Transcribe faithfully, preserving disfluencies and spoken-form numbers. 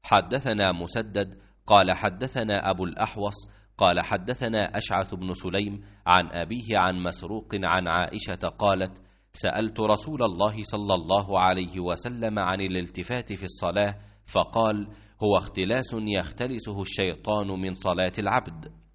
حدثنا مسدد قال حدثنا أبو الأحوص قال حدثنا أشعث بن سليم عن أبيه عن مسروق عن عائشة قالت: سألت رسول الله صلى الله عليه وسلم عن الالتفات في الصلاة فقال: هو اختلاس يختلسه الشيطان من صلاة العبد.